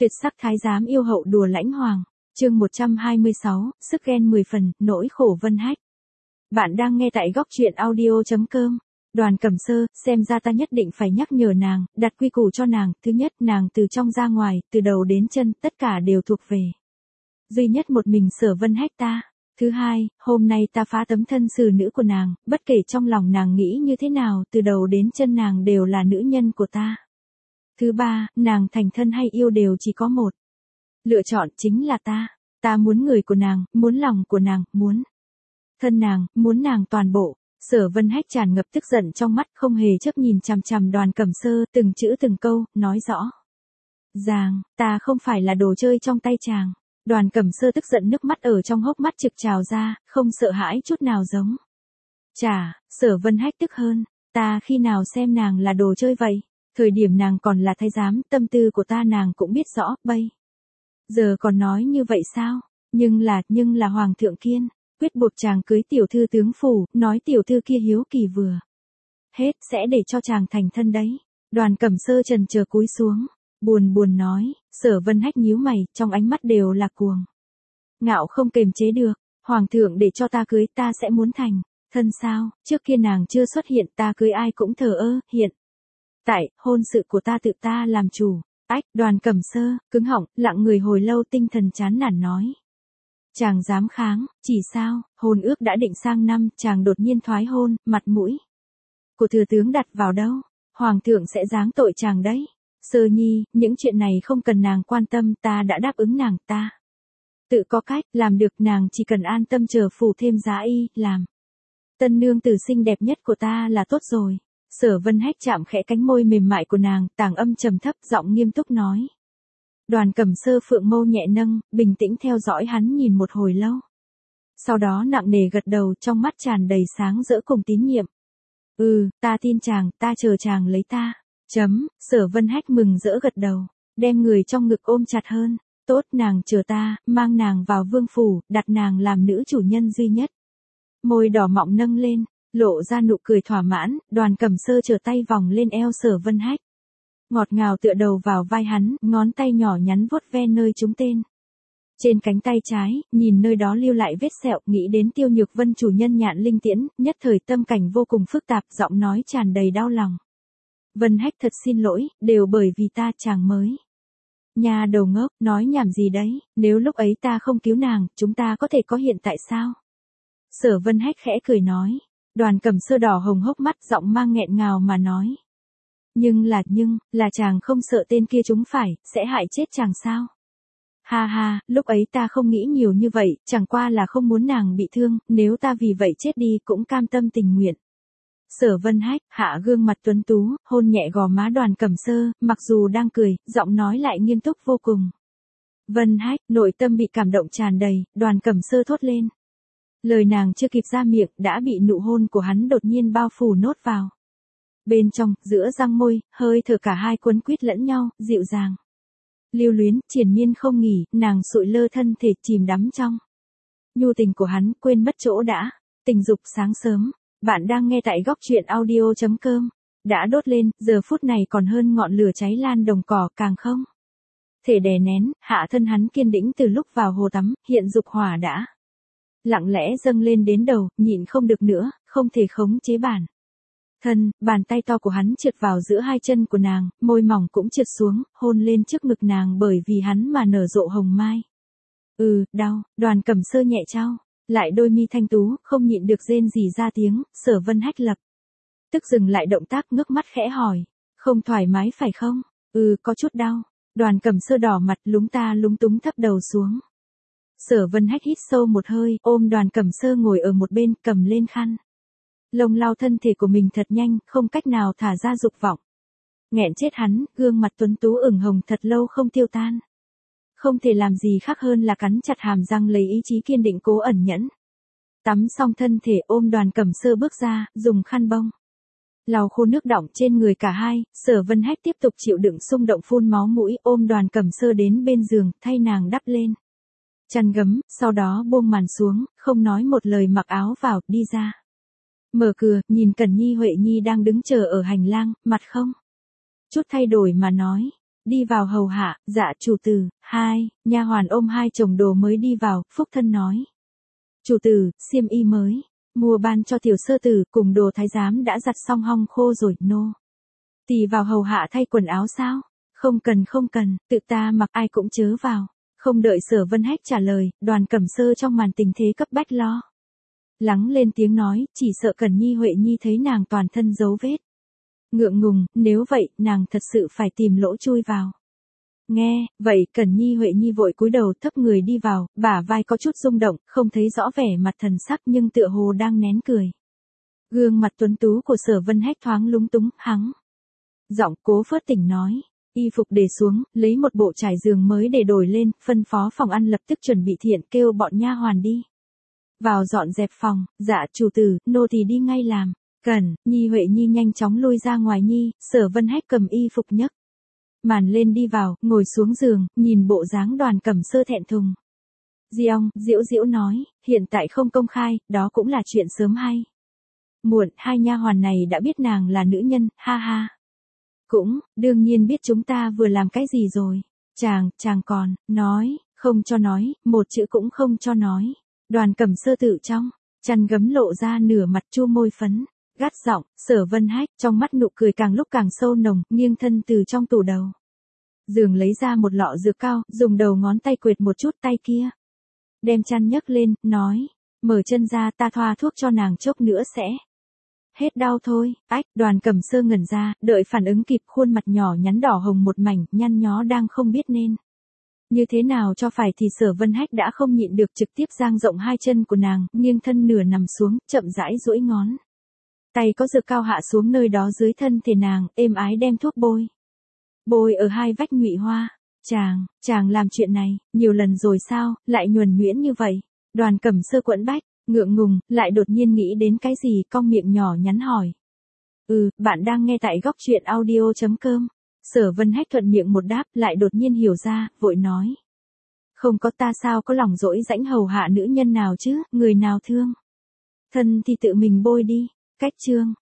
Tuyệt sắc thái giám yêu hậu đùa lãnh hoàng. Chương 126, sức ghen 10 phần, nỗi khổ Vân Hách. Bạn đang nghe tại góc truyện audio.com. Đoàn Cẩm Sơ, xem ra ta nhất định phải nhắc nhở nàng, đặt quy củ cho nàng. Thứ nhất, nàng từ trong ra ngoài, từ đầu đến chân, tất cả đều thuộc về duy nhất một mình Sở Vân Hách ta. Thứ hai, hôm nay ta phá tấm thân xử nữ của nàng, bất kể trong lòng nàng nghĩ như thế nào, từ đầu đến chân nàng đều là nữ nhân của ta. Thứ ba, nàng thành thân hay yêu đều chỉ có một lựa chọn, chính là ta. Ta muốn người của nàng, muốn lòng của nàng, muốn thân nàng, muốn nàng toàn bộ. Sở Vân Hách tràn ngập tức giận trong mắt, không hề chớp nhìn chằm chằm Đoàn Cẩm Sơ, từng chữ từng câu, nói rõ ràng, ta không phải là đồ chơi trong tay chàng. Đoàn Cẩm Sơ tức giận, nước mắt ở trong hốc mắt trực trào ra, không sợ hãi chút nào giống. Chà, Sở Vân Hách tức hơn, ta khi nào xem nàng là đồ chơi vậy? Thời điểm nàng còn là thái giám, tâm tư của ta nàng cũng biết rõ, bây giờ còn nói như vậy sao? Nhưng là Hoàng thượng Kiên quyết buộc chàng cưới tiểu thư tướng phủ, nói tiểu thư kia hiếu kỳ vừa hết sẽ để cho chàng thành thân đấy. Đoàn Cẩm Sơ trần chờ cúi xuống, buồn nói. Sở Vân Hách nhíu mày, trong ánh mắt đều là cuồng ngạo không kềm chế được. Hoàng thượng để cho ta cưới, ta sẽ muốn thành thân sao? Trước kia nàng chưa xuất hiện, ta cưới ai cũng thờ ơ, hiện tại, hôn sự của ta tự ta làm chủ. Ách, Đoàn Cẩm Sơ, cứng họng, lặng người hồi lâu, tinh thần chán nản nói. Chàng dám kháng, chỉ sao, hôn ước đã định sang năm, chàng đột nhiên thoái hôn, mặt mũi của thừa tướng đặt vào đâu? Hoàng thượng sẽ giáng tội chàng đấy. Sơ nhi, những chuyện này không cần nàng quan tâm, ta đã đáp ứng nàng, ta tự có cách, làm được, nàng chỉ cần an tâm chờ phủ thêm giá y, làm tân nương tử xinh đẹp nhất của ta là tốt rồi. Sở Vân Hách chạm khẽ cánh môi mềm mại của nàng, tàng âm trầm thấp, giọng nghiêm túc nói. Đoàn Cẩm Sơ phượng mâu nhẹ nâng, bình tĩnh theo dõi hắn nhìn một hồi lâu. Sau đó nặng nề gật đầu, trong mắt tràn đầy sáng rỡ cùng tín nhiệm. Ta tin chàng, ta chờ chàng lấy ta. Sở Vân Hách mừng rỡ gật đầu, đem người trong ngực ôm chặt hơn. Tốt, nàng chờ ta, mang nàng vào vương phủ, đặt nàng làm nữ chủ nhân duy nhất. Môi đỏ mọng nâng lên, lộ ra nụ cười thỏa mãn. Đoàn Cẩm Sơ trở tay vòng lên eo Sở Vân Hách, ngọt ngào tựa đầu vào vai hắn, ngón tay nhỏ nhắn vuốt ve nơi trúng tên trên cánh tay trái, nhìn nơi đó lưu lại vết sẹo, nghĩ đến Tiêu Nhược Vân chủ nhân Nhạn Linh Tiễn, nhất thời tâm cảnh vô cùng phức tạp, giọng nói tràn đầy đau lòng. Vân Hách thật xin lỗi, đều bởi vì ta chàng mới. Nhà đầu ngốc, nói nhảm gì đấy, nếu lúc ấy ta không cứu nàng, chúng ta có thể có hiện tại sao? Sở Vân Hách khẽ cười nói. Đoàn Cẩm Sơ đỏ hồng hốc mắt, giọng mang nghẹn ngào mà nói. Nhưng là chàng không sợ tên kia chúng phải, sẽ hại chết chàng sao? Ha ha, lúc ấy ta không nghĩ nhiều như vậy, chẳng qua là không muốn nàng bị thương, nếu ta vì vậy chết đi cũng cam tâm tình nguyện. Sở Vân Hách hạ gương mặt tuấn tú, hôn nhẹ gò má Đoàn Cẩm Sơ, mặc dù đang cười, giọng nói lại nghiêm túc vô cùng. Vân Hách, nội tâm bị cảm động tràn đầy, Đoàn Cẩm Sơ thốt lên. Lời nàng chưa kịp ra miệng, đã bị nụ hôn của hắn đột nhiên bao phủ nốt vào. Bên trong, giữa răng môi, hơi thở cả hai quấn quýt lẫn nhau, dịu dàng. Lưu luyến, triền miên không nghỉ, nàng sụi lơ thân thể chìm đắm trong nhu tình của hắn, quên mất chỗ đã. Tình dục sáng sớm. Bạn đang nghe tại góc truyện audio.com. Đã đốt lên, giờ phút này còn hơn ngọn lửa cháy lan đồng cỏ, càng không thể đè nén. Hạ thân hắn kiên đĩnh từ lúc vào hồ tắm, hiện dục hỏa đã lặng lẽ dâng lên đến đầu, nhịn không được nữa, không thể khống chế bản thân. Bàn tay to của hắn trượt vào giữa hai chân của nàng, môi mỏng cũng trượt xuống, hôn lên trước ngực nàng, bởi vì hắn mà nở rộ hồng mai. Đau. Đoàn Cẩm Sơ nhẹ trao lại đôi mi thanh tú, không nhịn được rên rỉ ra tiếng. Sở Vân Hách lập tức dừng lại động tác, ngước mắt khẽ hỏi. Không thoải mái phải không? Có chút đau. Đoàn Cẩm Sơ đỏ mặt, lúng túng thấp đầu xuống. Sở Vân Hách hít sâu một hơi, ôm Đoàn Cẩm Sơ ngồi ở một bên, cầm lên khăn lông lau thân thể của mình thật nhanh, không cách nào thả ra dục vọng. Nghẹn chết hắn, gương mặt tuấn tú ửng hồng thật lâu không tiêu tan. Không thể làm gì khác hơn là cắn chặt hàm răng, lấy ý chí kiên định cố ẩn nhẫn. Tắm xong thân thể, ôm Đoàn Cẩm Sơ bước ra, dùng khăn bông lau khô nước đọng trên người cả hai. Sở Vân Hách tiếp tục chịu đựng xung động phun máu mũi, ôm Đoàn Cẩm Sơ đến bên giường, thay nàng đắp lên chăn gấm, sau đó buông màn xuống, không nói một lời mặc áo vào, đi ra. Mở cửa, nhìn Cẩn Nhi Huệ Nhi đang đứng chờ ở hành lang, mặt không chút thay đổi mà nói. đi vào hầu hạ, dạ chủ tử. Hai, nha hoàn ôm hai chồng đồ mới đi vào, phúc thân nói. Chủ tử, xiêm y mới, mua ban cho tiểu sơ tử, cùng đồ thái giám đã giặt xong hong khô rồi, nô. Tỳ vào hầu hạ thay quần áo sao? Không cần, tự ta mặc, ai cũng chớ vào. Không đợi Sở Vân Hách trả lời, Đoàn Cẩm Sơ trong màn tình thế cấp bách lo lắng lên tiếng nói, chỉ sợ Cẩn Nhi Huệ Nhi thấy nàng toàn thân dấu vết. Ngượng ngùng, nếu vậy, nàng thật sự phải tìm lỗ chui vào. Nghe, vậy Cẩn Nhi Huệ Nhi vội cúi đầu thấp người đi vào, bả vai có chút rung động, không thấy rõ vẻ mặt thần sắc nhưng tựa hồ đang nén cười. Gương mặt tuấn tú của Sở Vân Hách thoáng lúng túng, hắng. Giọng Cố Phớt Tỉnh nói, y phục để xuống, lấy một bộ trải giường mới để đổi lên, phân phó phòng ăn lập tức chuẩn bị thiện, kêu bọn nha hoàn đi vào dọn dẹp phòng. Dạ chủ tử, nô tỳ đi ngay làm. Cẩn Nhi Huệ Nhi nhanh chóng lui ra ngoài nhi. Sở Vân Hách cầm y phục nhấc màn lên đi vào, ngồi xuống giường, nhìn bộ dáng Đoàn Cẩm Sơ thẹn thùng. Diễu Diễu nói, hiện tại không công khai, đó cũng là chuyện sớm hay muộn. Hai nha hoàn này đã biết nàng là nữ nhân, ha ha. Cũng, đương nhiên biết chúng ta vừa làm cái gì rồi. Chàng còn, nói, không cho nói, một chữ cũng không cho nói. Đoàn Cẩm Sơ tự trong chăn gấm lộ ra nửa mặt chu môi phấn, gắt giọng. Sở Vân Hách, trong mắt nụ cười càng lúc càng sâu nồng, nghiêng thân từ trong tủ đầu giường lấy ra một lọ dược cao, dùng đầu ngón tay quệt một chút, tay kia đem chăn nhấc lên, nói, mở chân ra, ta thoa thuốc cho nàng, chốc nữa sẽ hết đau thôi. Ách, Đoàn Cẩm Sơ ngẩn ra, đợi phản ứng kịp, khuôn mặt nhỏ nhắn đỏ hồng một mảnh, nhăn nhó đang không biết nên như thế nào cho phải thì Sở Vân Hách đã không nhịn được trực tiếp dang rộng hai chân của nàng, nghiêng thân nửa nằm xuống, chậm rãi duỗi ngón tay có dược cao hạ xuống nơi đó dưới thân thể nàng, êm ái đem thuốc bôi ở hai vách nhụy hoa. Chàng làm chuyện này nhiều lần rồi sao, lại nhuần nhuyễn như vậy? Đoàn Cẩm Sơ quẫn bách, ngượng ngùng, lại đột nhiên nghĩ đến cái gì, cong miệng nhỏ nhắn hỏi. Bạn đang nghe tại góc truyện audio.com. Sở Vân Hách thuận miệng một đáp, lại đột nhiên hiểu ra, vội nói. Không có, ta sao có lòng dỗi rãnh hầu hạ nữ nhân nào chứ, người nào thương thân thì tự mình bôi đi. Cách chương